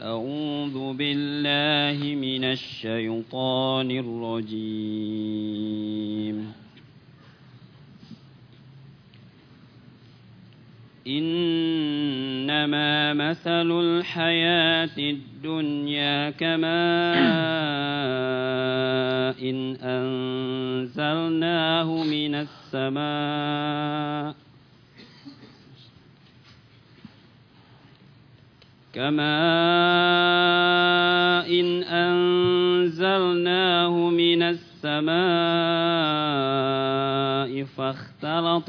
أعوذ بالله من الشيطان الرجيم إنما مثل الحياة الدنيا كماء إن أنزلناه من السماء فاختلط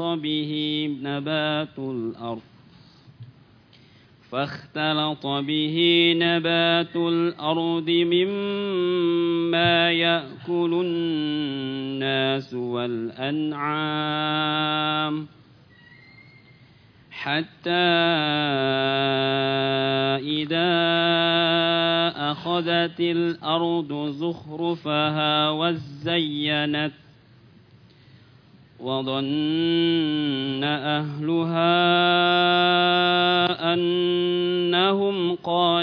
به نبات الأرض مما يأكل الناس والأنعام حتى إذا أخذت الأرض زخرفها وزينت وظن أهلها أنهم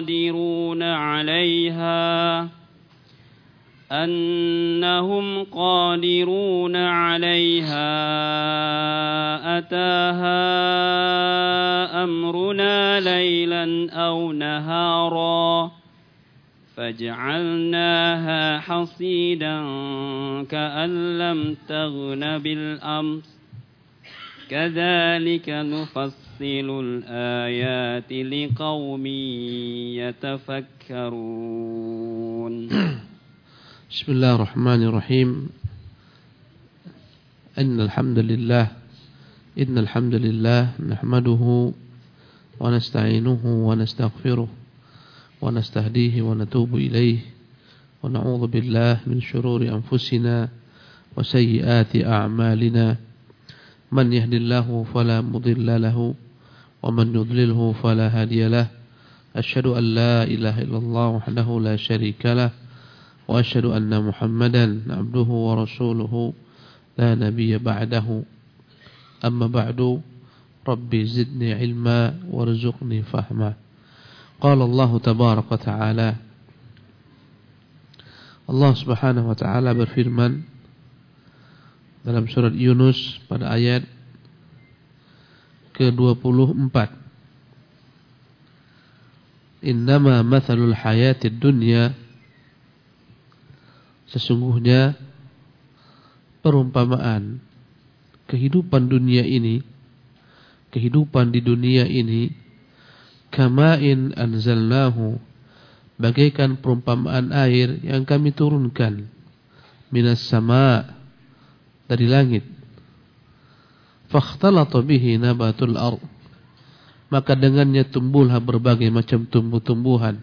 قادرون عليها أتاها أمرنا ليلا أو نهارا فجعلناها حصيدا كأن لم تغن بالأمس كذلك نفصل الآيات لقوم يتفكرون. بسم الله الرحمن الرحيم. إن الحمد لله نحمده ونستعينه ونستغفره ونستهديه ونتوب إليه ونعوذ بالله من شرور أنفسنا وسيئات أعمالنا من يهد الله فلا مضل له ومن يضلله فلا هادي له أشهد أن لا إله إلا الله وحده لا شريك له وأشهد أن محمدا عبده ورسوله لا نبي بعده أما بعد ربي زدني علما وارزقني فهما. قال الله تبارك وتعالى, Allah subhanahu wa ta'ala berfirman dalam surat Yunus pada ayat ke-24, Innama mathalul hayatid dunya, sesungguhnya perumpamaan kehidupan dunia ini, kehidupan di dunia ini, kama'in anzalnahu, bagaikan perumpamaan air yang kami turunkan, minas sama', dari langit, fakhtalata bihi nabatul ardh, maka dengannya tumbuhlah berbagai macam tumbuh-tumbuhan,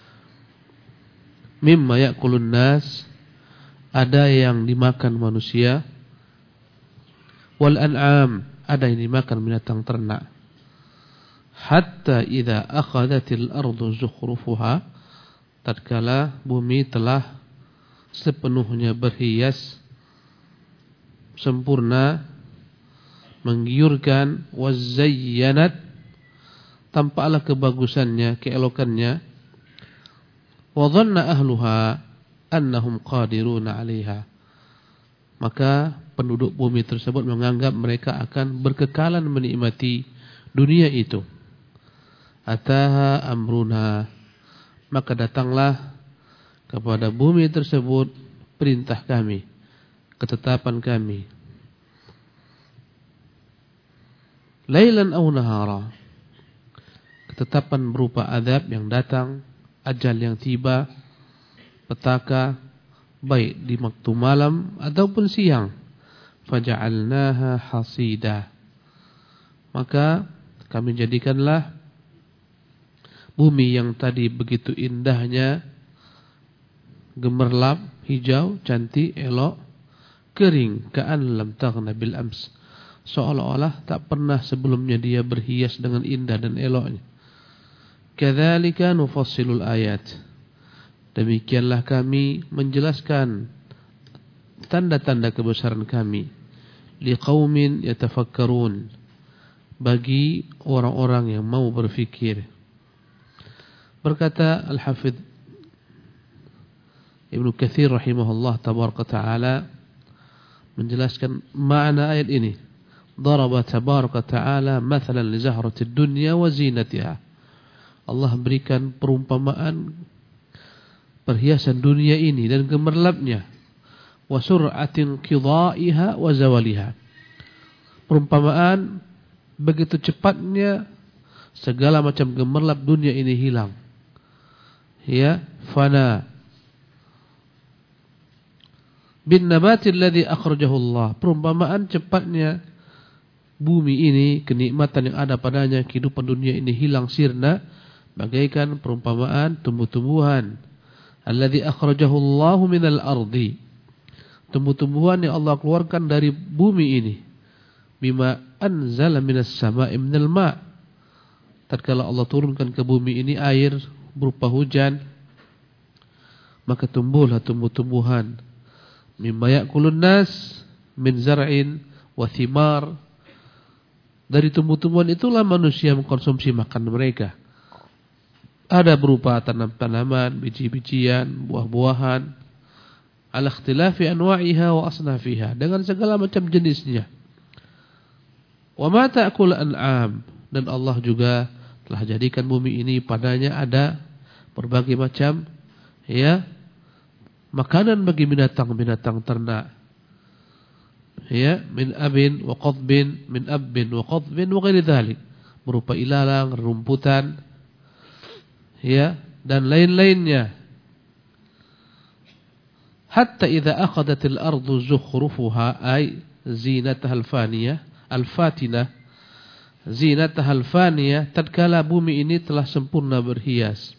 mimma ya'kulun nas, ada yang dimakan manusia, wal an'am, ada yang dimakan binatang ternak. Hatta idza akhadhatil ardu zukhrufuha, tatkala bumi telah sepenuhnya berhias sempurna, menggiurkan, wazayyanat, tampaklah kebagusannya, keelokannya, wa dhanna ahluha annahum qadiruna 'alaiha, maka penduduk bumi tersebut menganggap mereka akan berkekalan menikmati dunia itu. Ataha amruna, maka datanglah kepada bumi tersebut perintah kami, ketetapan kami. Lailan aw nahara, ketetapan berupa azab yang datang, ajal yang tiba, petaka, baik di waktu malam ataupun siang. Faja'alnaha hasida, maka kami jadikanlah bumi yang tadi begitu indahnya, gemerlap, hijau, cantik, elok, kering, ka'an lam taghna bil ams, seolah-olah tak pernah sebelumnya dia berhias dengan indah dan eloknya. Kadzalika nufassilul ayat, demikianlah kami menjelaskan tanda-tanda kebesaran kami, liqaumin yatafakkarun, bagi orang-orang yang mau berfikir. Berkata Al-Hafidh Ibnu Katsir rahimahullah tabaraka ta'ala menjelaskan makna ayat ini. Daraba tabaraka ta'ala mathalan li zahratid dunya wa zinatiha. Allah berikan perumpamaan perhiasan dunia ini dan gemerlapnya. Wa sur'atin qidha'iha wa zawaliha. Perumpamaan begitu cepatnya segala macam gemerlap dunia ini hilang. Ya, fana bin nabatil ladzi akhrajahu Allah. Perumpamaan cepatnya bumi ini, kenikmatan yang ada padanya, kehidupan dunia ini hilang sirna bagaikan perumpamaan tumbuh-tumbuhan. Alladzi akhrajahu Allah minal ardi. Tumbuh-tumbuhan yang Allah keluarkan dari bumi ini. Bima anzala minas sama'i minal ma'. Tatkala Allah turunkan ke bumi ini air berupa hujan, maka tumbuhlah tumbuh-tumbuhan. Mimma ya'kulun nas min zar'in wa thimar. Dari tumbuh-tumbuhan itulah manusia mengkonsumsi makan mereka. Ada berupa tanam-tanaman, biji-bijian, buah-buahan, ala ikhtilafi anwa'iha wa asnafiha, dengan segala macam jenisnya. Wa ma ta'kul an'am, dan Allah juga telah jadikan bumi ini padanya ada berbagai macam ya makanan bagi binatang-binatang ternak. Ya, min abin wa qadbin, min abbin wa qadbin wa ghairi dzalik, berupa ilalang, rumputan, ya, dan lain-lainnya. Hatta idza akhadatil ardu zukhrufuha ay zinataha al-fatinah, zinataha al-faniyah, tatkala bumi ini telah sempurna berhias,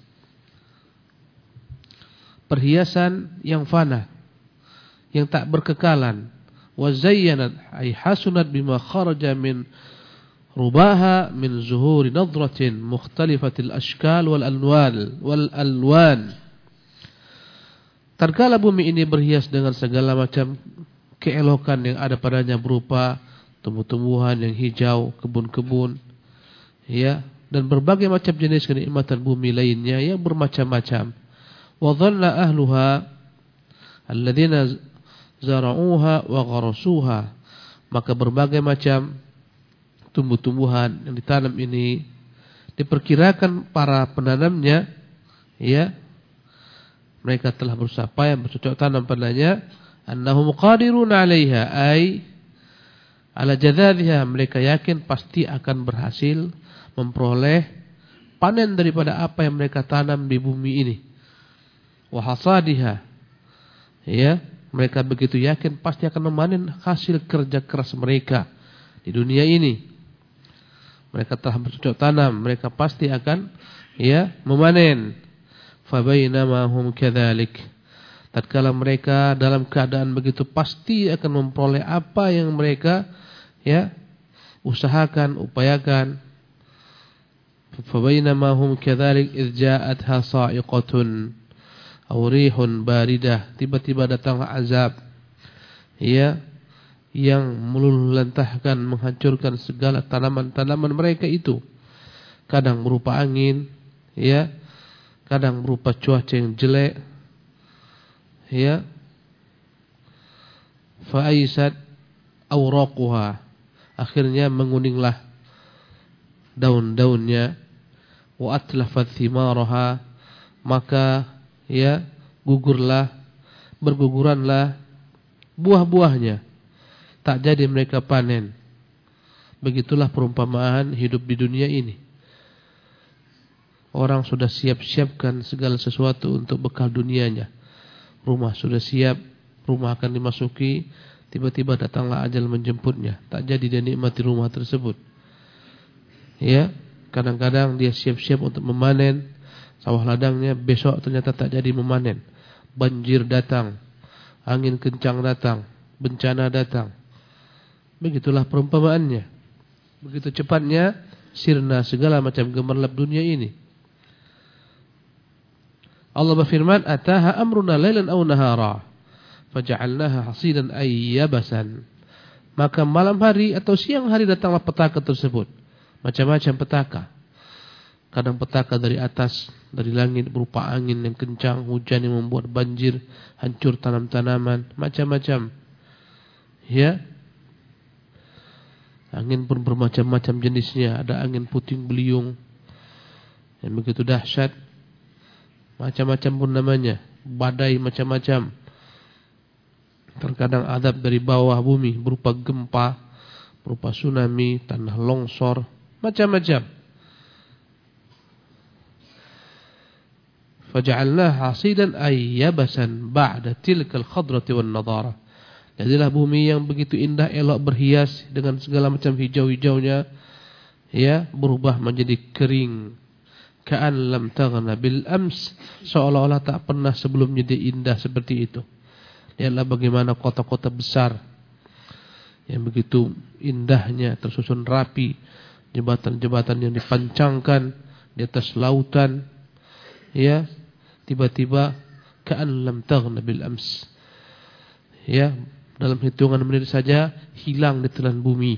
perhiasan yang fana, yang tak berkekalan. Wa zayyanat ay hasunat bima kharaja min rubaha min zuhuri nadratin mukhtalifatil ashkal wal alwan. Tatkala bumi ini berhias dengan segala macam keelokan yang ada padanya berupa tumbuh-tumbuhan yang hijau, kebun-kebun, ya, dan berbagai macam jenis kenikmatan bumi lainnya yang bermacam-macam. Wa dhanna ahluha alladziina zara'uha wa gharasuha, maka berbagai macam tumbuh-tumbuhan yang ditanam ini diperkirakan para penanamnya, ya, mereka telah berusaha payah bercocok tanam padanya, annahum qadirun 'alaiha ay ala jadadhiha, mereka yakin pasti akan berhasil memperoleh panen daripada apa yang mereka tanam di bumi ini. Wa hasadiha, ya, mereka begitu yakin pasti akan memanen hasil kerja keras mereka di dunia ini. Mereka telah bercocok tanam, mereka pasti akan, ya, memanen. Fa bainama hum kadzalik, tatkala mereka dalam keadaan begitu pasti akan memperoleh apa yang mereka, ya, usahakan, upayakan. Fa bainama hum kadzalik idz ja'atha sa'iqatun aw rihun baridah, tiba-tiba datanglah azab, ya, yang meluluhlantahkan, menghancurkan segala tanaman-tanaman mereka itu. Kadang berupa angin, ya, kadang berupa cuaca yang jelek, ya. Fa aisat awraquha, akhirnya menguninglah daun-daunnya. Wa atlafat thimaraha, maka, ya, berguguranlah buah-buahnya, tak jadi mereka panen. Begitulah perumpamaan hidup di dunia ini. Orang sudah siap-siapkan segala sesuatu untuk bekal dunianya. Rumah sudah siap, rumah akan dimasuki, tiba-tiba datanglah ajal menjemputnya, tak jadi dia nikmati rumah tersebut. Ya, kadang-kadang dia siap-siap untuk memanen sawah ladangnya, besok ternyata tak jadi memanen. Banjir datang, angin kencang datang, bencana datang. Begitulah perumpamaannya. Begitu cepatnya sirna segala macam gemerlap dunia ini. Allah berfirman, ataha amruna lailan aw nahara faja'alnaha hasidan ay yabasan. Maka malam hari atau siang hari datanglah petaka tersebut. Macam-macam petaka. Kadang petaka dari atas, dari langit berupa angin yang kencang, hujan yang membuat banjir, hancur tanam-tanaman, macam-macam. Ya. Angin pun bermacam-macam jenisnya. Ada angin puting beliung yang begitu dahsyat, macam-macam pun namanya. Badai macam-macam. Terkadang azab dari bawah bumi berupa gempa, berupa tsunami, tanah longsor, macam-macam. Faja'alnaha hasidan ay yabasan ba'da tilkal khadrati wan nadara. Jadilah bumi yang begitu indah, elok, berhias dengan segala macam hijau-hijaunya, ya, berubah menjadi kering. Ka'an lam taghna bil ams, seolah-olah tak pernah sebelumnya dia indah seperti itu. Lihatlah bagaimana kota-kota besar yang begitu indahnya, tersusun rapi, jembatan-jembatan yang dipancangkan di atas lautan, ya. Tiba-tiba ka'an lam taghna bil ams, ya, dalam hitungan menit saja hilang di telan bumi.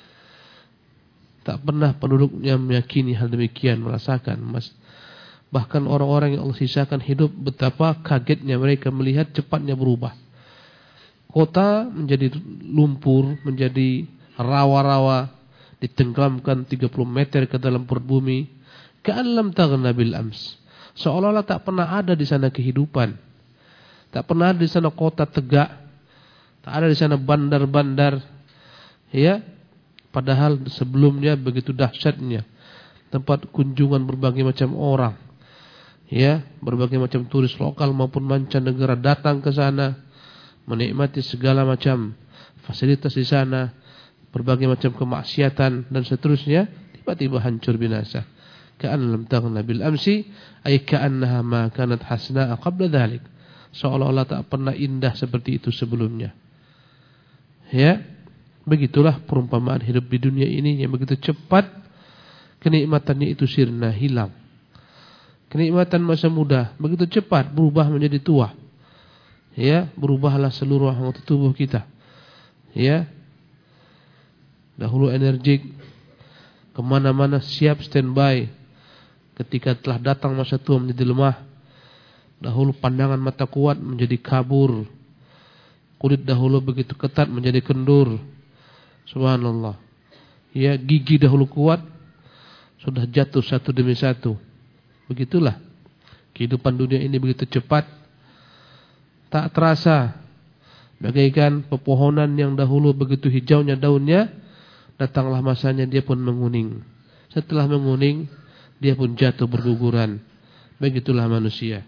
Tak pernah penduduknya meyakini hal demikian, merasakan. Bahkan orang-orang yang Allah sisakan hidup, betapa kagetnya mereka melihat cepatnya berubah. Kota menjadi lumpur, menjadi rawa-rawa, ditenggelamkan 30 meter ke dalam perut bumi. Ka'an lam taghna bil ams, seolah-olah tak pernah ada di sana kehidupan. Tak pernah ada di sana kota tegak. Tak ada di sana bandar-bandar. Ya. Padahal sebelumnya begitu dahsyatnya. Tempat kunjungan berbagai macam orang. Ya. Berbagai macam turis lokal maupun mancanegara datang ke sana, menikmati segala macam fasilitas di sana, berbagai macam kemaksiatan dan seterusnya. Tiba-tiba hancur binasa. Ka'an lam taghna bil amsi ay ka'annaha ma kanat hasna'a qabla dhalik, seolah-olah tak pernah indah seperti itu sebelumnya. Ya, begitulah perumpamaan hidup di dunia ini yang begitu cepat kenikmatannya itu sirna, hilang. Kenikmatan masa muda begitu cepat berubah menjadi tua. Ya, berubahlah seluruh anggota tubuh kita. Ya, dahulu energik, kemana-mana siap standby. Ketika telah datang masa tua menjadi lemah. Dahulu pandangan mata kuat menjadi kabur. Kulit dahulu begitu ketat menjadi kendur. Subhanallah. Ya, gigi dahulu kuat, sudah jatuh satu demi satu. Begitulah kehidupan dunia ini, begitu cepat. Tak terasa. Bagaikan pepohonan yang dahulu begitu hijaunya daunnya, datanglah masanya dia pun menguning. Setelah menguning, dia pun jatuh berguguran. Begitulah manusia.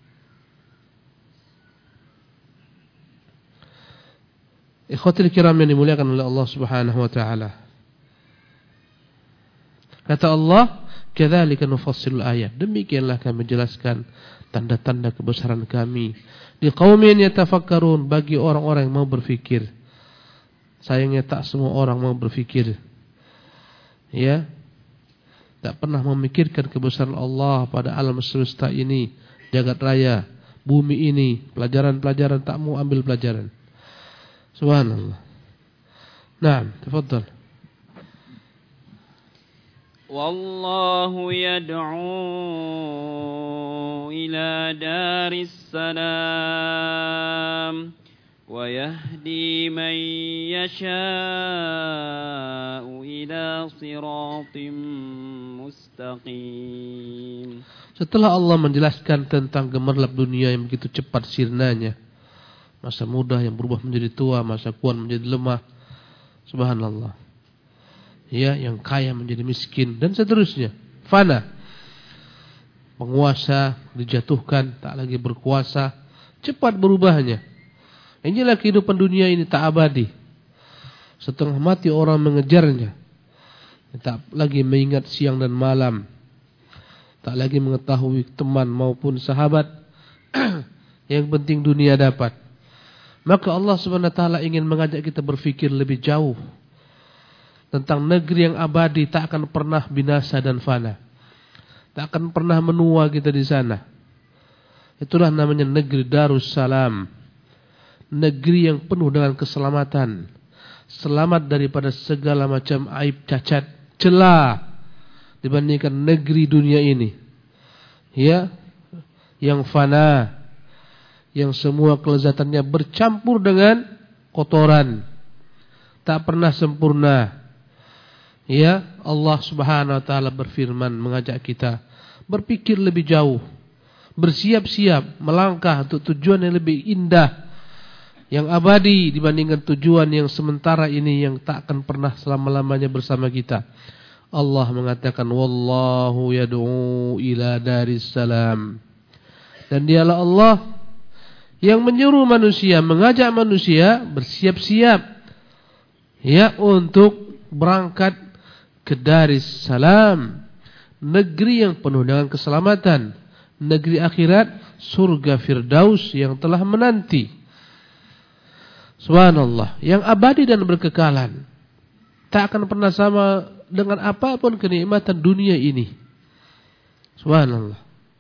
Ikhwatul kiram yang dimuliakan oleh Allah Subhanahu wa taala. Kata Allah, "Kadzalika nufassilul ayat." Demikianlah kami jelaskan tanda-tanda kebesaran kami di qaumin yatafakkarun, bagi orang-orang yang mau berfikir. Sayangnya tak semua orang mau berfikir. Ya. Tak pernah memikirkan kebesaran Allah pada alam semesta ini, jagat raya, bumi ini, pelajaran-pelajaran tak mau ambil pelajaran. Subhanallah. Naam, tafadhal. Wallahu yad'u ila daris salam wa yahdi man yasha'u ila siratim mustaqim. Setelah Allah menjelaskan tentang gemerlap dunia yang begitu cepat sirnanya, masa muda yang berubah menjadi tua, masa kuat menjadi lemah, subhanallah. Ya, yang kaya menjadi miskin dan seterusnya. Fana. Penguasa dijatuhkan, tak lagi berkuasa, cepat berubahnya. Inilah kehidupan dunia ini, tak abadi. Setengah mati orang mengejarnya. Tak lagi mengingat siang dan malam. Tak lagi mengetahui teman maupun sahabat. Yang penting dunia dapat. Maka Allah SWT ingin mengajak kita berfikir lebih jauh tentang negeri yang abadi, tak akan pernah binasa dan fana. Tak akan pernah menua kita di sana. Itulah namanya negeri Darussalam. Negeri yang penuh dengan keselamatan. Selamat daripada segala macam aib, cacat, celah dibandingkan negeri dunia ini. Ya, yang fana, yang semua kelezatannya bercampur dengan kotoran, tak pernah sempurna. Ya, Allah Subhanahu wa taala berfirman mengajak kita berpikir lebih jauh, bersiap-siap melangkah untuk tujuan yang lebih indah, yang abadi dibandingkan tujuan yang sementara ini yang tak akan pernah selama-lamanya bersama kita. Allah mengatakan wallahu yad'u ila daris salam. Dan dialah Allah yang menyuruh manusia, mengajak manusia bersiap-siap ya untuk berangkat ke daris salam, negeri yang penuh dengan keselamatan, negeri akhirat, surga Firdaus yang telah menanti. Subhanallah, yang abadi dan berkekalan, tak akan pernah sama dengan apapun kenikmatan dunia ini. Subhanallah.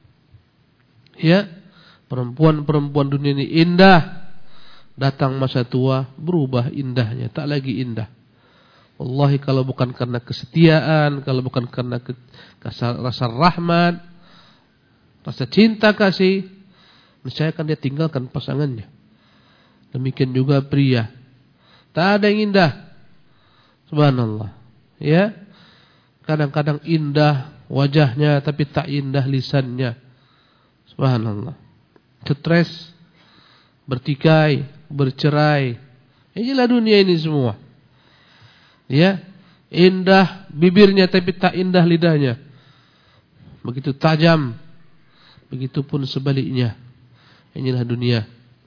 Ya, perempuan-perempuan dunia ini indah. Datang masa tua, berubah indahnya, tak lagi indah. Wallahi kalau bukan karena kesetiaan, kalau bukan karena rasa rahmat, rasa cinta kasih, niscaya akan dia tinggalkan pasangannya. Demikian juga pria, tak ada yang indah. Subhanallah. Ya, kadang-kadang indah wajahnya tapi tak indah lisannya. Subhanallah. Stres, bertikai, bercerai. Inilah dunia ini semua. Ya, indah bibirnya tapi tak indah lidahnya. Begitu tajam. Begitupun sebaliknya. Inilah dunia.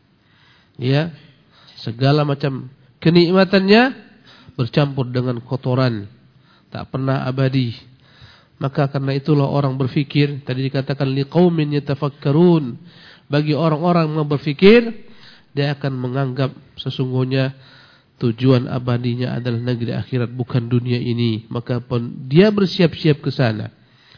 Ya, segala macam kenikmatannya bercampur dengan kotoran, tak pernah abadi. Maka karena itulah orang berfikir, tadi dikatakan liqaumin yatafakkarun, bagi orang-orang yang berfikir, dia akan menganggap sesungguhnya tujuan abadinya adalah negeri akhirat, bukan dunia ini. Maka pun dia bersiap-siap ke sana.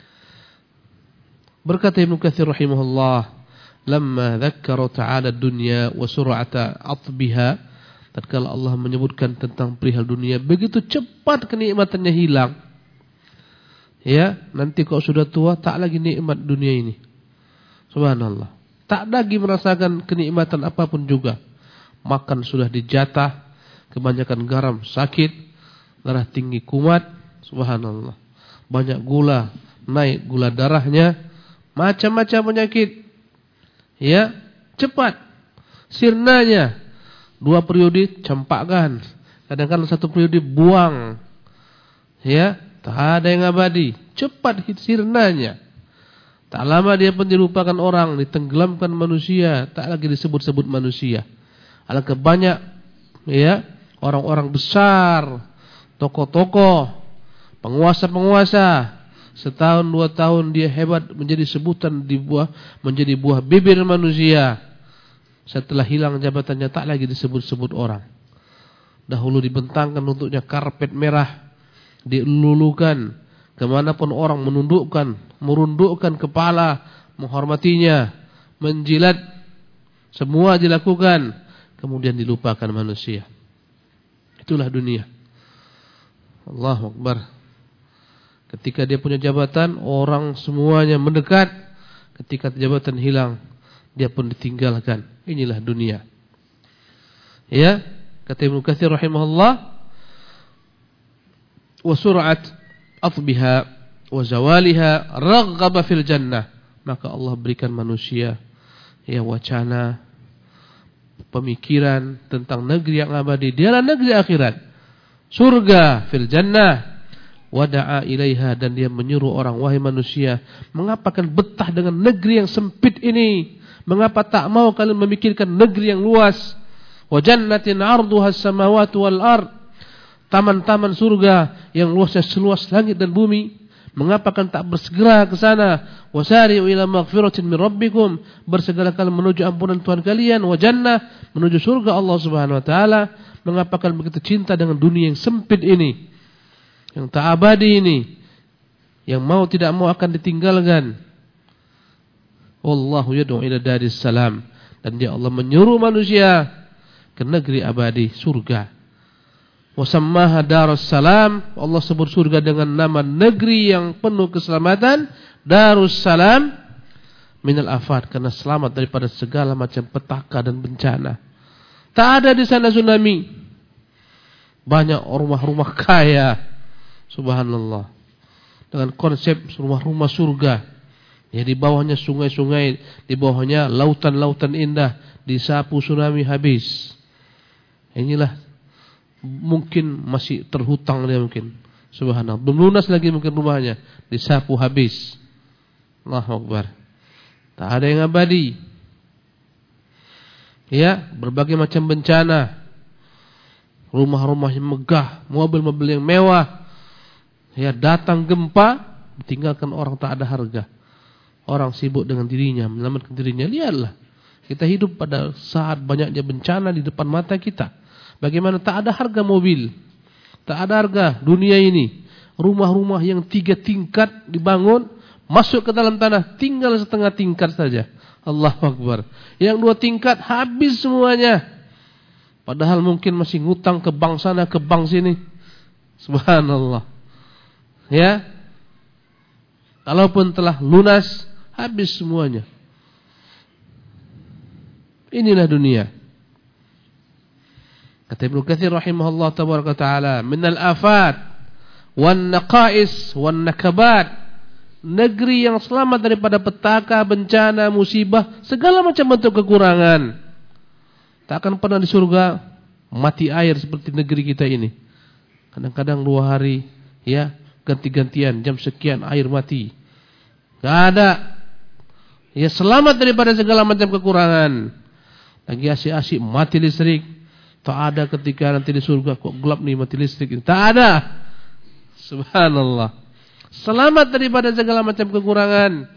Berkata Ibnu Katsir rahimahullah, lamma dzakkara ta'ala dunya wa sur'ata atbiha, tatkala Allah menyebutkan tentang perihal dunia, begitu cepat kenikmatannya hilang. Ya, nanti kalau sudah tua tak lagi nikmat dunia ini. Subhanallah. Tak lagi merasakan kenikmatan apapun juga. Makan sudah dijatah, kebanyakan garam sakit, darah tinggi kumat. Subhanallah. Banyak gula, naik gula darahnya, macam-macam penyakit. Ya, cepat sirnanya. 2 periode campakkan, kadang-kadang 1 periode buang. Ya, tak ada yang abadi, cepat sirnanya. Tak lama dia pun dilupakan orang, ditenggelamkan manusia, tak lagi disebut-sebut manusia. Alangkah banyak ya orang-orang besar, tokoh-tokoh, penguasa-penguasa, setahun 2 tahun dia hebat, menjadi sebutan menjadi buah bibir manusia. Setelah hilang jabatannya tak lagi disebut-sebut orang. Dahulu dibentangkan untuknya karpet merah, dilulukan, kemanapun orang merundukkan kepala, menghormatinya, menjilat, semua dilakukan, kemudian dilupakan manusia. Itulah dunia. Allahu Akbar. Ketika dia punya jabatan, orang semuanya mendekat. Ketika jabatan hilang, dia pun ditinggalkan. Inilah dunia. Ya, kata Ibnu Katsir rahimahullah, wa sur'at atbiha wa zawaliha raghaba fil jannah. Maka Allah berikan manusia ya wacana, pemikiran tentang negeri yang abadi, dialah negeri akhirat, surga fil jannah. Wada'a ilaiha, dan dia menyuruh orang, wahai manusia, mengapa kalian betah dengan negeri yang sempit ini? Mengapa tak mau kalian memikirkan negeri yang luas? Wa jannatin 'arduha as-samawati wal ard, taman-taman surga yang luasnya seluas langit dan bumi. Mengapa kalian tak bersegera ke sana? Wasari'u ila maghfiratin min rabbikum, bersegera kalian menuju ampunan Tuhan kalian, wa jannah, menuju surga Allah Subhanahu wa taala. Mengapa kalian begitu cinta dengan dunia yang sempit ini, yang tak abadi ini, yang mau tidak mau akan ditinggalkan? Wallahu yad'u ila daris salam, dan dia Allah menyuruh manusia ke negeri abadi, surga. Wasammaha Darussalam, Allah sebut surga dengan nama negeri yang penuh keselamatan, Darussalam minal afat, karena selamat daripada segala macam petaka dan bencana. Tak ada di sana tsunami. Banyak rumah-rumah kaya, subhanallah, dengan konsep rumah-rumah surga. Ya, di bawahnya sungai-sungai, di bawahnya lautan-lautan indah, disapu tsunami habis. Inilah mungkin masih terhutang dia mungkin. Subhanallah. Belum lunas lagi mungkin rumahnya, disapu habis. Allahu Akbar. Tak ada yang abadi. Ya, berbagai macam bencana. Rumah-rumah yang megah, mobil-mobil yang mewah. Ya, datang gempa, tinggalkan orang tak ada harga. Orang sibuk dengan dirinya, menyelamatkan dirinya. Lihatlah, kita hidup pada saat banyaknya bencana di depan mata kita. Bagaimana tak ada harga mobil, tak ada harga dunia ini. Rumah-rumah yang 3 tingkat dibangun, masuk ke dalam tanah, tinggal setengah tingkat saja. Allahu Akbar. Yang 2 tingkat habis semuanya. Padahal mungkin masih ngutang ke bank sana, ke bank sini. Subhanallah. Ya, kalaupun telah lunas, habis semuanya. Inilah dunia. Kata Ibnu Katsir rahimahullah tabaraka taala, minal afat wan naqais wan nakabat, negeri yang selamat daripada petaka, bencana, musibah, segala macam bentuk kekurangan. Tak akan pernah di surga mati air seperti negeri kita ini. Kadang-kadang 2 hari, ya, ganti-gantian, jam sekian air mati. Tak ada. Ya, selamat daripada segala macam kekurangan. Lagi asyik-asyik mati listrik. Tak ada ketika nanti di surga kok gelap nih mati listrik. Tak ada. Subhanallah. Selamat daripada segala macam kekurangan.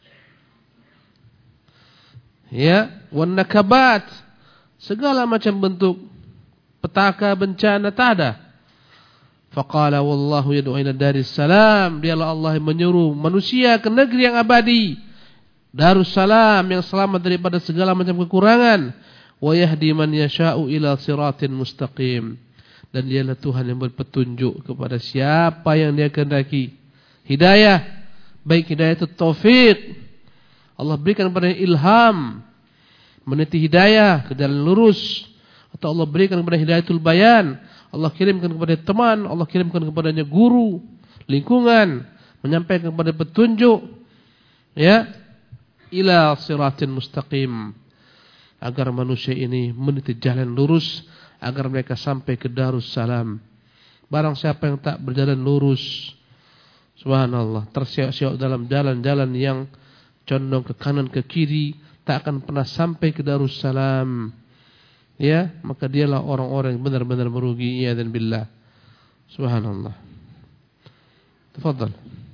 Ya, wan nakabat, segala macam bentuk petaka, bencana tak ada. Faqala wallahu yad'u ila Darussalam, dialah Allah yang menyuruh manusia ke negeri yang abadi, Darussalam, yang selamat daripada segala macam kekurangan. Wa yahdi man yasha'u ila siratin mustaqim, dan dialah Tuhan yang berpetunjuk kepada siapa yang Dia kehendaki. Hidayah, baik hidayah itu taufik, Allah berikan kepada ilham, meniti hidayah ke jalan lurus, atau Allah berikan kepada hidayatul bayan, Allah kirimkan kepada teman, Allah kirimkan kepadanya guru, lingkungan, menyampaikan kepada petunjuk, ya, ila siratin mustaqim, agar manusia ini meniti jalan lurus, agar mereka sampai ke Darussalam. Barang siapa yang tak berjalan lurus, subhanallah, tersiok-siok dalam jalan-jalan yang condong ke kanan ke kiri, tak akan pernah sampai ke Darussalam. Ya, maka dialah orang-orang yang benar-benar merugi. Ya dan billah. Subhanallah. Tafadhal.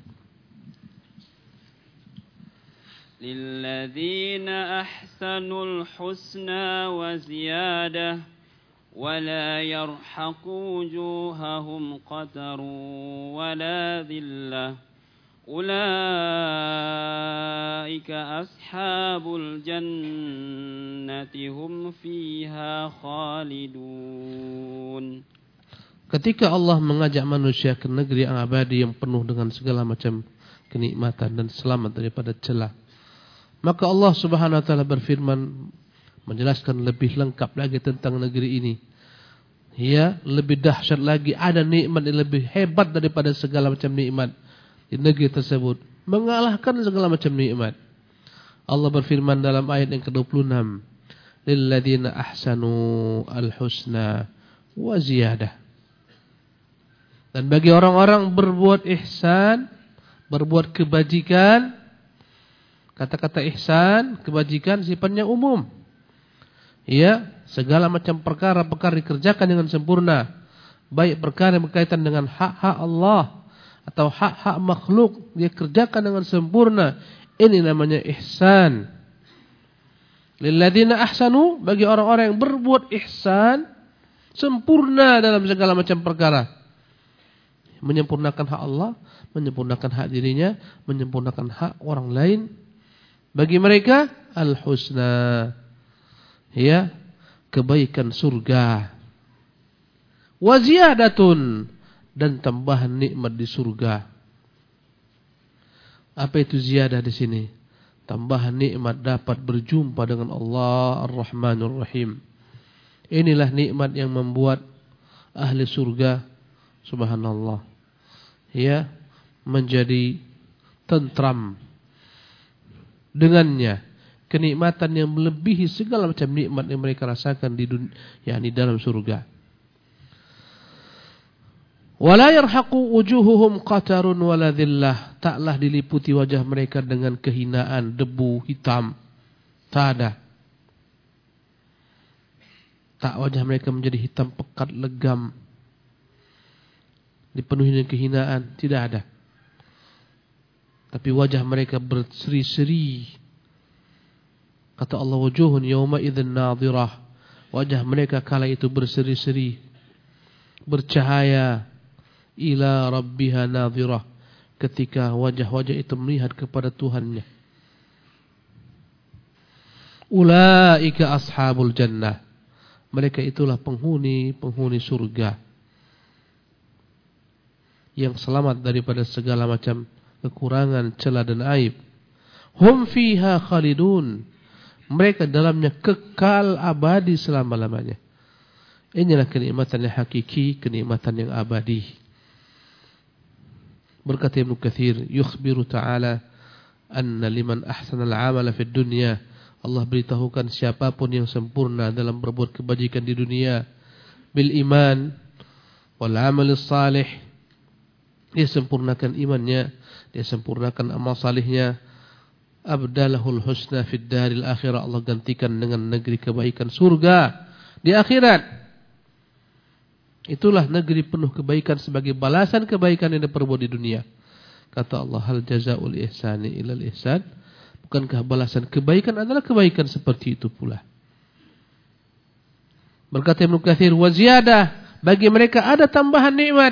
للذين أحسنوا الحسنى وزيادة ولا يرحق وجوههم قتر ولا ذلة أولئك أصحاب الجنة هم فيها خالدون. Ketika Allah mengajak manusia ke negeri yang abadi yang penuh dengan segala macam kenikmatan dan selamat daripada celah, maka Allah Subhanahu wa taala berfirman, menjelaskan lebih lengkap lagi tentang negeri ini. Ya, lebih dahsyat lagi, ada nikmat yang lebih hebat daripada segala macam nikmat di negeri tersebut, mengalahkan segala macam nikmat. Allah berfirman dalam ayat yang ke-26, lilladzina ahsanu al-husna wa ziyadah. Dan bagi orang-orang berbuat ihsan, berbuat kebajikan, kata-kata ihsan, kebajikan sifatnya umum. Ya, segala macam perkara-perkara dikerjakan dengan sempurna, baik perkara yang berkaitan dengan hak-hak Allah atau hak-hak makhluk, dia kerjakan dengan sempurna. Ini namanya ihsan. Lilladzina ahsanu, bagi orang-orang yang berbuat ihsan, sempurna dalam segala macam perkara, menyempurnakan hak Allah, menyempurnakan hak dirinya, menyempurnakan hak orang lain. Bagi mereka al-husna, ya, kebaikan surga. wa ziyadatun, dan tambahan nikmat di surga. Apa itu ziyadah di sini? Tambahan nikmat dapat berjumpa dengan Allah Ar-Rahmanur Rahim. Inilah nikmat yang membuat ahli surga, subhanallah, ya, menjadi tentram dengannya. Kenikmatan yang melebihi segala macam nikmat yang mereka rasakan di dunia, yakni dalam surga. Wala yarhaqu wujuhuhum qatarun wala dhillah, taklah diliputi wajah mereka dengan kehinaan, debu hitam. Tak ada. Tak, wajah mereka menjadi hitam pekat, legam, dipenuhi dengan kehinaan, tidak ada. Tapi wajah mereka berseri-seri. Kata Allah, wujuhun yawma idzin nadhirah, wajah mereka kala itu berseri-seri, bercahaya. Ila rabbiha nadhirah, ketika wajah-wajah itu melihat kepada Tuhannya. Ulaika ashabul jannah, mereka itulah penghuni surga yang selamat daripada segala macam kekurangan, celah dan aib. Hum fiha khalidun, mereka dalamnya kekal abadi selama-lamanya. Inilah kenikmatan yang hakiki, kenikmatan yang abadi. Berkata Ibnu Katsir, yukhbiru ta'ala anna liman ahsana al-amala fid dunya, Allah beritahukan siapapun yang sempurna dalam berbuat kebajikan di dunia, bil iman wal amal salih, dia sempurnakan imannya, dia sempurnakan amal salihnya, abdalahul husna fid daril akhirah, Allah gantikan dengan negeri kebaikan surga di akhirat. Itulah negeri penuh kebaikan sebagai balasan kebaikan yang diperbuat di dunia. Kata Allah, hal jazaa'ul ihsani ilal ihsan, bukankah balasan kebaikan adalah kebaikan seperti itu pula. Berkata Ibnu Katsir, wa ziyadah, bagi mereka ada tambahan nikmat.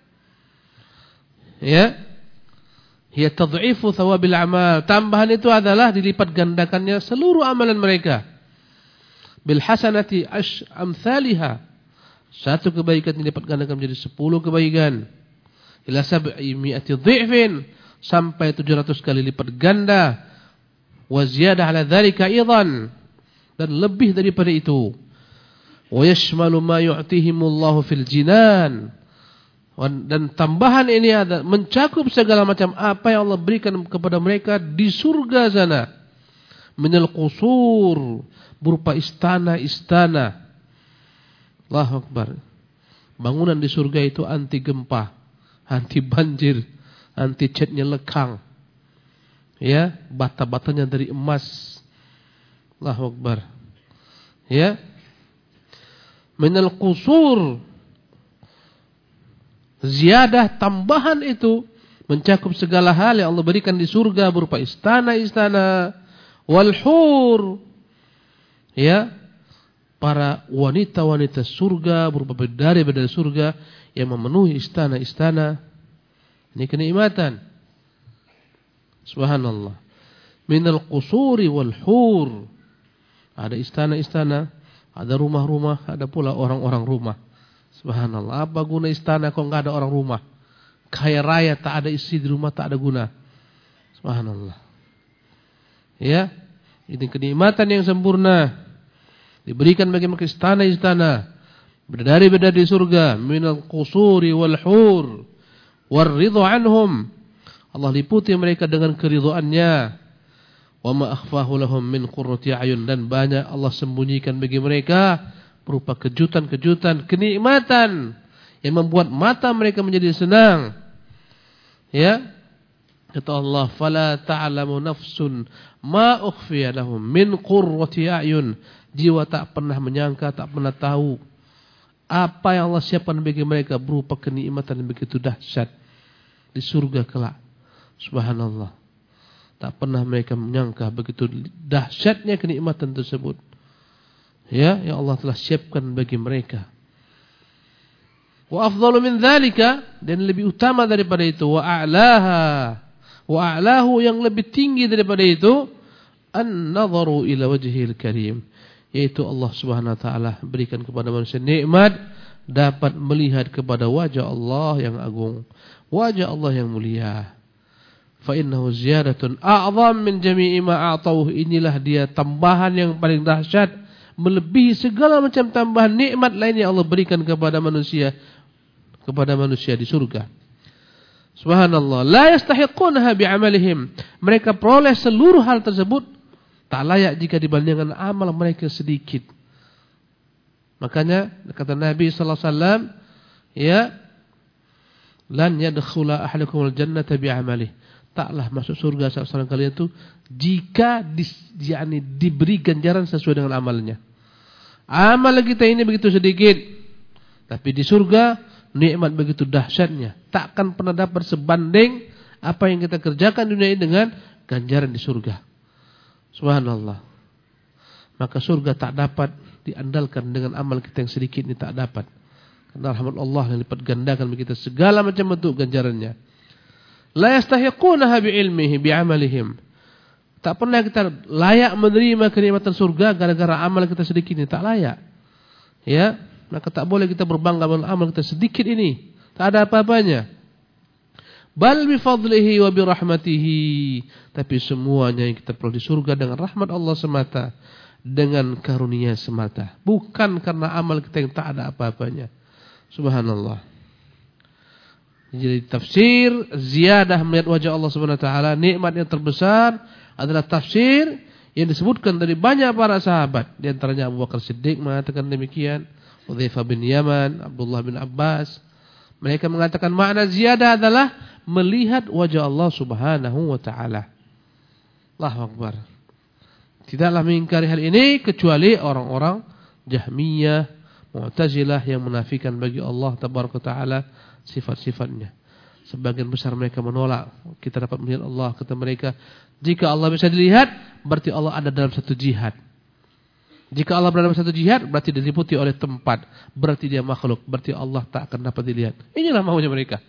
Ya, hiya tad'ifu thawabil amal, tambahan itu adalah dilipat gandakannya seluruh amalan mereka. Bil hasanati amsalihha, satu kebaikan dilipat gandakan menjadi 10 kebaikan. Ila 700 dhi'fin, sampai 700 kali lipat ganda. Wa ziyadah ala dzalika aidan, dan lebih daripada itu. Wa yashmalu ma yu'tihimullahu fil jinan, dan tambahan ini ada mencakup segala macam apa yang Allah berikan kepada mereka di surga sana. Minal qusur, berupa istana-istana. Allahu Akbar. Bangunan di surga itu anti gempa, anti banjir, anti catnya lekang. Ya, bata-batanya dari emas. Allahu Akbar. Ya. Minal qusur, ziyadah tambahan itu mencakup segala hal yang Allah berikan di surga berupa istana-istana, wal hur. Ya. Para wanita-wanita surga berupa bidadari-bidadari surga yang memenuhi istana-istana. Ini kenikmatan. Subhanallah. Minal qusuri wal hur. Ada istana-istana, ada rumah-rumah, ada pula orang-orang rumah. Subhanallah. Apa guna istana kalau enggak ada orang rumah? Kaya raya tak ada isi di rumah, tak ada guna. Subhanallah. Ya, ini kenikmatan yang sempurna. Diberikan bagi mereka istana-istana, bidadari-bidadari surga, minal qusuri wal hur, warridhu anhum, Allah liputi mereka dengan keridhaannya. Wa ma akhfahu lahum min qurrati a'yun, dan banyak Allah sembunyikan bagi mereka berupa kejutan-kejutan, kenikmatan yang membuat mata mereka menjadi senang. Ya, kata Allah, fala ta'lamu nafsun ma ukhfiya lahum min qurrati a'yun, jiwa tak pernah menyangka, tak pernah tahu apa yang Allah siapkan bagi mereka berupa kenikmatan yang begitu dahsyat di surga kelak. Subhanallah. Tak pernah mereka menyangka begitu dahsyatnya kenikmatan tersebut. Ya, yang Allah telah siapkan bagi mereka. Wa afdalu min dzalika, dan lebih utama daripada itu, wa a'laha, wa a'lahu, yang lebih tinggi daripada itu, an-nadharu ila wajhil karim, yaitu Allah Subhanahu wa taala berikan kepada manusia nikmat dapat melihat kepada wajah Allah yang agung, wajah Allah yang mulia. Fa innahu ziyadatun a'zam min jami'i ma a'tauhu. Inilah dia tambahan yang paling dahsyat, melebihi segala macam tambahan nikmat lain yang Allah berikan kepada manusia di surga. Subhanallah, la yastahiqunaha bi'amalihim. Mereka peroleh seluruh hal tersebut tak layak jika dibandingkan amal mereka sedikit. Makanya kata Nabi sallallahu alaihi wasallam, ya, lan yadkhula ahadukumul jannata bi'amalihi. Taklah masuk surga seorang kalian itu jika diberi ganjaran sesuai dengan amalnya. Amal kita ini begitu sedikit, tapi di surga nikmat begitu dahsyatnya. Takkan pernah dapat sebanding apa yang kita kerjakan di dunia ini dengan ganjaran di surga. Subhanallah. Maka surga tak dapat diandalkan dengan amal kita yang sedikit ini, tak dapat. Karena rahmat Allah yang lipat gandakan bagi kita segala macam bentuk ganjarannya. La yastahiqunaha bi'ilmihi bi'amalihim. Tak pernah kita layak menerima kenikmatan surga gara-gara amal kita sedikit ini, tak layak. Ya, maka tak boleh kita berbangga dengan amal kita sedikit ini. Tak ada apa-apanya. Bal bi fadlihi wa bi rahmatihi. Tapi semuanya yang kita peroleh di surga dengan rahmat Allah semata, dengan karunia semata, bukan karena amal kita yang tak ada apa-apanya. Subhanallah. Jadi tafsir ziyadah melihat wajah Allah Subhanahu wa taala, nikmat yang terbesar adalah tafsir yang disebutkan dari banyak para sahabat. Di antaranya Abu Bakar Siddiq mengatakan demikian, Hudzaifah bin Yaman, Abdullah bin Abbas. Mereka mengatakan makna ziyadah adalah melihat wajah Allah Subhanahu wa taala. Allahu Akbar. Tidaklah mengingkari hal ini kecuali orang-orang Jahmiyah, Mu'tazilah yang menafikan bagi Allah Tabaraka Ta'ala sifat-sifatnya. Sebagian besar mereka menolak kita dapat melihat Allah. Kata mereka, jika Allah bisa dilihat, berarti Allah ada dalam satu jihad. Jika Allah berada dalam satu jihad, berarti diliputi oleh tempat, berarti dia makhluk, berarti Allah tak akan dapat dilihat. Inilah maunya mereka.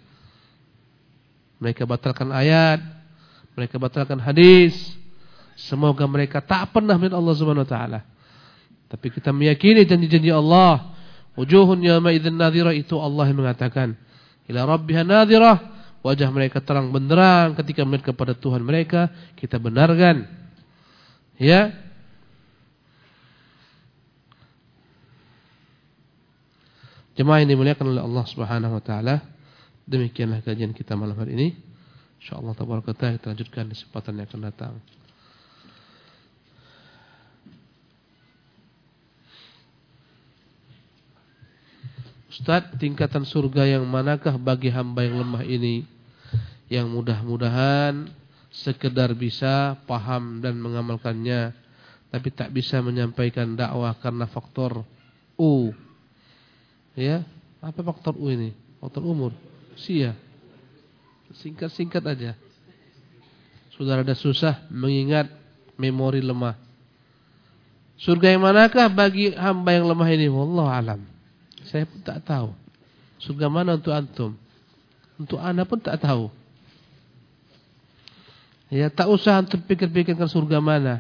Mereka batalkan ayat, mereka batalkan hadis. Semoga mereka tak pernah melihat Allah Subhanahu wa taala. Tapi kita meyakini janji-janji Allah. Wujuhun yawma idzin nadhirah, itu Allah yang mengatakan. Ila rabbiha nadhirah, wajah mereka terang benderang ketika melihat kepada Tuhan mereka. Kita benarkan. Ya. Jemaah yang dimuliakan oleh Allah Subhanahu wa taala, demikianlah kajian kita malam hari ini. Insyaallah tabaraka taala kita lanjutkan di kesempatan yang akan datang. Ustaz, tingkatan surga yang manakah bagi hamba yang lemah ini, yang mudah-mudahan sekedar bisa paham dan mengamalkannya, tapi tak bisa menyampaikan dakwah karena faktor U. Ya, apa faktor U ini? Faktor umur, usia. Singkat-singkat aja. Sudah ada susah mengingat, memori lemah. Surga yang manakah bagi hamba yang lemah ini? Wallahu alam. Saya pun tak tahu. Surga mana untuk antum? Untuk ana pun tak tahu. Ya, tak usah antum pikir-pikirkan surga mana.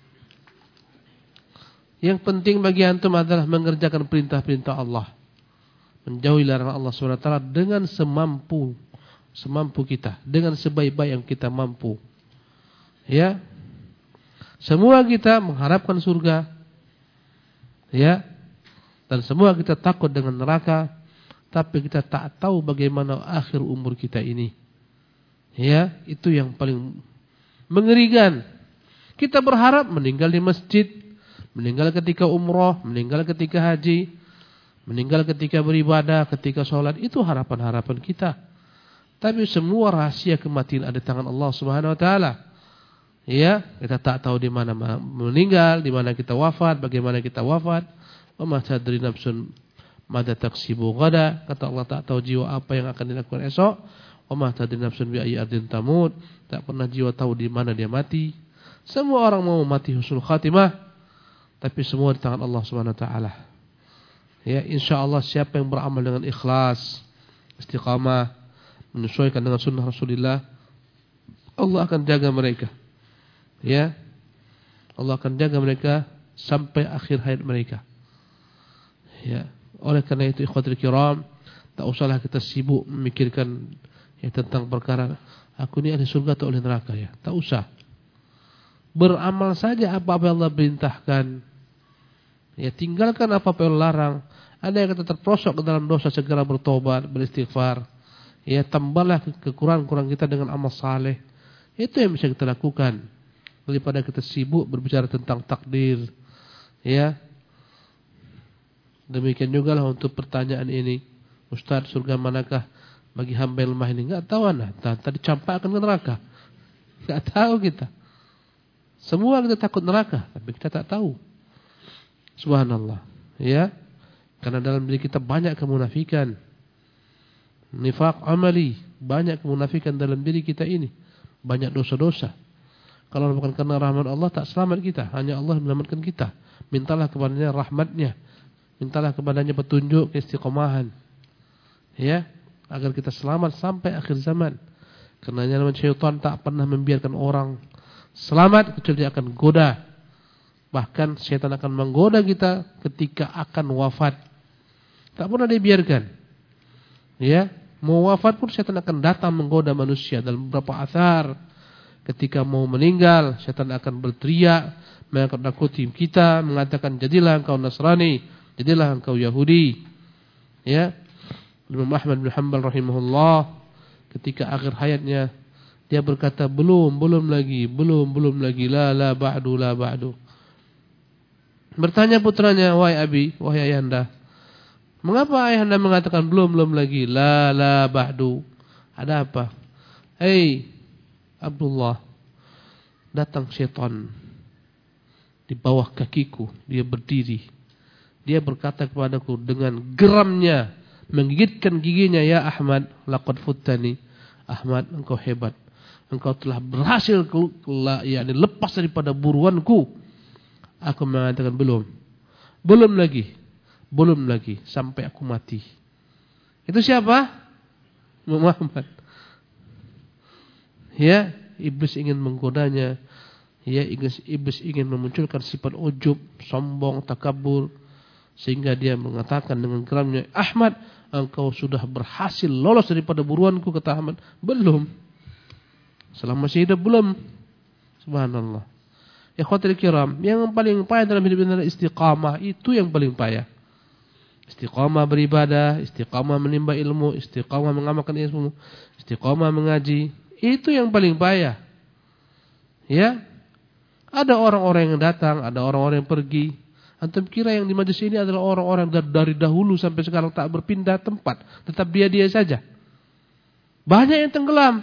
Yang penting bagi antum adalah mengerjakan perintah-perintah Allah, menjauhi larangan Allah SWT dengan semampu kita, dengan sebaik-baik yang kita mampu. Ya, semua kita mengharapkan surga. Ya. Dan semua kita takut dengan neraka, tapi kita tak tahu bagaimana akhir umur kita ini. Ya, itu yang paling mengerikan. Kita berharap meninggal di masjid, meninggal ketika umrah, meninggal ketika haji, meninggal ketika beribadah, ketika sholat. Itu harapan-harapan kita. Tapi semua rahasia kematian ada di tangan Allah Subhanahu wa taala. Ya, kita tak tahu di mana meninggal, di mana kita wafat, bagaimana kita wafat. Wa ma tadri nafsun mada taksibu ghada. Kata Allah, tak tahu jiwa apa yang akan dilakukan esok. Wa ma tadri nafsun bi ayyi ardin tamut. Tak pernah jiwa tahu di mana dia mati. Semua orang mau mati husnul khatimah, tapi semua di tangan Allah Subhanahu wa taala. Ya, insyaallah siapa yang beramal dengan ikhlas, istiqamah, menyesuaikan dengan sunnah Rasulullah, Allah akan jaga mereka. Ya, Allah akan jaga mereka sampai akhir hayat mereka. Ya, Oleh karena itu ikhwatul kiram, tak usahlah kita sibuk memikirkan tentang perkara aku ini ahli surga atau ahli neraka ya. Tak usah. Beramal saja apa yang Allah perintahkan. Ya, tinggalkan apa yang Allah larang. Ada yang kata terprosok ke dalam dosa, segera bertobat, beristighfar. Ya, tambahlah kekurangan kita dengan amal saleh. Itu yang bisa kita lakukan daripada kita sibuk berbicara tentang takdir. Ya. Demikian juga lah untuk pertanyaan ini. Ustaz, surga manakah bagi hamba yang lemah ini? Enggak tahu anda. Tadi campakkan ke neraka. Enggak tahu kita. Semua kita takut neraka, tapi kita tak tahu. Subhanallah. Ya. Karena dalam diri kita banyak kemunafikan. Nifaq amali, banyak kemunafikan dalam diri kita ini. Banyak dosa-dosa. Kalau bukan karena rahmat Allah, tak selamat kita. Hanya Allah menyelamatkan kita. Mintalah kepadanya rahmatnya. Mintalah kepadanya petunjuk, keistiqomahan. Ya, agar kita selamat sampai akhir zaman. Karena nama syaitan tak pernah membiarkan orang selamat kecuali dia akan goda. Bahkan syaitan akan menggoda kita ketika akan wafat. Tak pernah dibiarkan. Ya, mau wafat pun syaitan akan datang menggoda manusia. Dalam beberapa athar, ketika mau meninggal, syaitan akan berteriak, menakut-nakuti kita, mengatakan jadilah engkau Nasrani, jadilah engkau Yahudi. Ya, Imam Ahmad bin Hanbal rahimahullah, ketika akhir hayatnya dia berkata belum lagi, la ba'du. Bertanya putranya, wahai abi, wahai ayahanda, mengapa ayahanda mengatakan belum lagi, la ba'du? Ada apa? Hei Abdullah, datang syaitan di bawah kakiku, dia berdiri. Dia berkata kepadaku dengan geramnya, menggigitkan giginya, ya Ahmad, laqad futtani. Ahmad, engkau hebat. Engkau telah berhasil lepas daripada buruanku. Aku mengatakan belum lagi sampai aku mati. Itu siapa? Muhammad. Ya, iblis ingin menggodanya. Ya, iblis ingin memunculkan sifat ujub, sombong, takabur, sehingga dia mengatakan dengan geramnya, Ahmad, engkau sudah berhasil lolos daripada buruanku. Kata Ahmad, belum. Selama masih hidup belum. Subhanallah. Ikhwatul kiram, yang paling payah dalam hidup adalah istiqamah. Itu yang paling payah. Istiqamah beribadah, istiqamah menimba ilmu, istiqamah mengamalkan ilmu, istiqamah mengaji. Itu yang paling payah. Ya. Ada orang-orang yang datang, ada orang-orang yang pergi. Antum kira yang di majelis ini adalah orang-orang dari dahulu sampai sekarang tak berpindah tempat, tetap dia saja. Banyak yang tenggelam.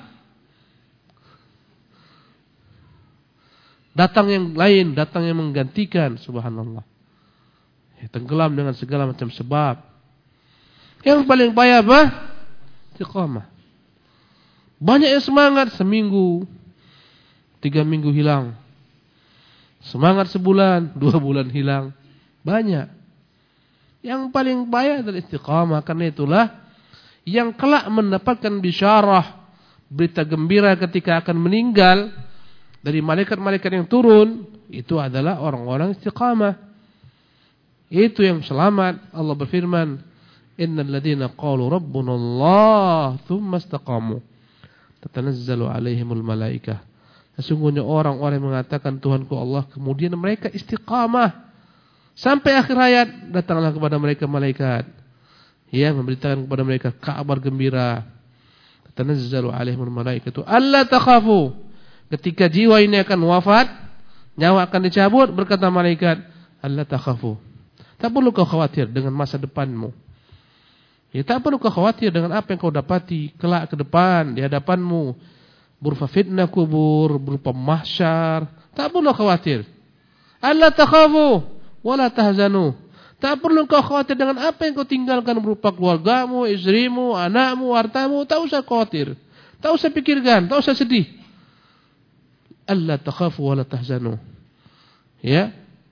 Datang yang lain, datang yang menggantikan, subhanallah. Tenggelam dengan segala macam sebab. Yang paling payah apa? Istiqamah. Banyak yang semangat seminggu, 3 minggu hilang. Semangat sebulan, 2 bulan hilang. Banyak. Yang paling payah adalah istiqamah. Karena itulah yang kelak mendapatkan bisyarah, berita gembira ketika akan meninggal dari malaikat-malaikat yang turun, itu adalah orang-orang istiqamah. Itu yang selamat. Allah berfirman, innal ladzina qalu rabbuna Allah tsumma istaqamu tatanazzalu alaihimul malaikah. Sesungguhnya orang-orang yang mengatakan Tuhanku Allah, kemudian mereka istiqamah sampai akhir hayat, datanglah kepada mereka malaikat yang memberitakan kepada mereka kabar gembira. Tatanazzalu alaihimul malaikatu alla takhafu. Ketika jiwa ini akan wafat, nyawa akan dicabut, berkata malaikat, alla takhafu. Tak perlu kau khawatir dengan masa depanmu. Ya, tak perlu kau khawatir dengan apa yang kau dapati kelak ke depan di hadapanmu, berupa fitnah kubur, berupa mahsyar. Tak perlu khawatir. Alla takhafu wala tahzanu. Tak perlu kau khawatir dengan apa yang kau tinggalkan berupa keluargamu, istrimu, anakmu, hartamu. Tak usah khawatir. Tak usah pikirkan, tak usah sedih. Alla takhafu wala tahzanu. Ya.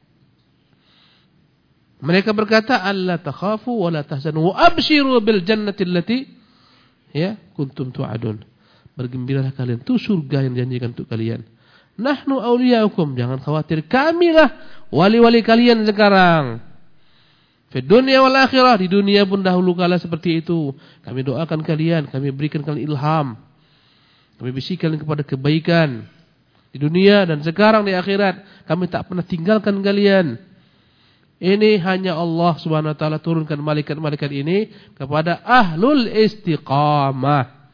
Mereka berkata, alla takhafu wala tahzanu wa abshiru bil jannati allati ya kuntum tu'adun. Bergembiralah kalian, itu surga yang dijanjikan untuk kalian. Nahnu awliyaukum, jangan khawatir, kamilah wali-wali kalian sekarang. Fid dunya wal akhirah, di dunia pun dahulu kala seperti itu. Kami doakan kalian, kami berikan kalian ilham. Kami bisikan kepada kebaikan di dunia dan sekarang di akhirat. Kami tak pernah tinggalkan kalian. Ini hanya Allah Subhanahu wa taala turunkan malaikat-malaikat ini kepada ahlul istiqamah.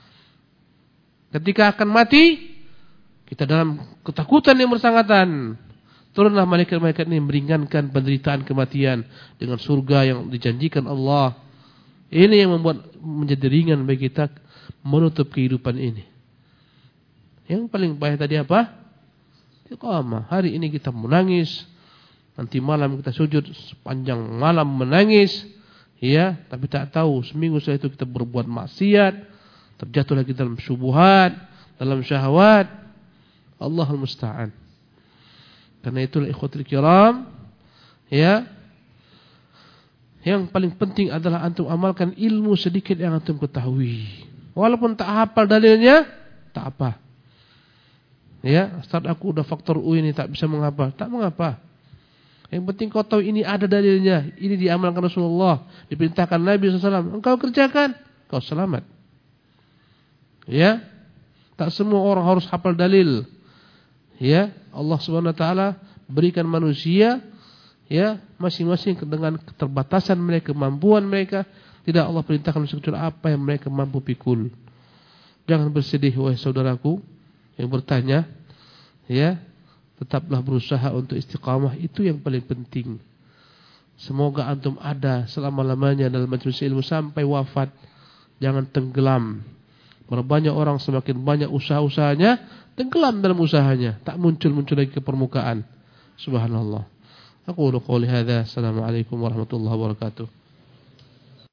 Ketika akan mati, kita dalam ketakutan yang bersangatan. Turunlah malaikat-malaikat ini meringankan penderitaan kematian dengan surga yang dijanjikan Allah. Ini yang membuat menjadi ringan bagi kita menutup kehidupan ini. Yang paling payah tadi apa? Istiqamah. Hari ini kita menangis, nanti malam kita sujud sepanjang malam menangis, ya, tapi tak tahu seminggu setelah itu kita berbuat maksiat, terjatuh lagi dalam syubhat, dalam syahwat. Allahul musta'an. Karena itulah ikhwatul kiram, ya, yang paling penting adalah antum amalkan ilmu sedikit yang antum ketahui. Walaupun tak hafal dalilnya, tak apa. Ya, Ustaz aku udah faktor U ini tak bisa menghafal, tak mengapa. Yang penting kau tahu ini ada dalilnya, ini diamalkan Rasulullah, diperintahkan Nabi SAW. Engkau kerjakan, kau selamat. Ya, tak semua orang harus hafal dalil. Ya, Allah Subhanahu wa taala berikan manusia, ya, masing-masing dengan keterbatasan mereka, kemampuan mereka. Tidak Allah perintahkan sekecuali apa yang mereka mampu pikul. Jangan bersedih wahai saudaraku yang bertanya, ya, tetaplah berusaha untuk istiqamah, itu yang paling penting. Semoga antum ada selama-lamanya dalam majelis ilmu sampai wafat. Jangan tenggelam. Berbanyak orang semakin banyak usaha-usahanya, tenggelam dalam usahanya, tak muncul-muncul lagi ke permukaan. Subhanallah. Aku qouli hadza. Assalamualaikum warahmatullahi wabarakatuh.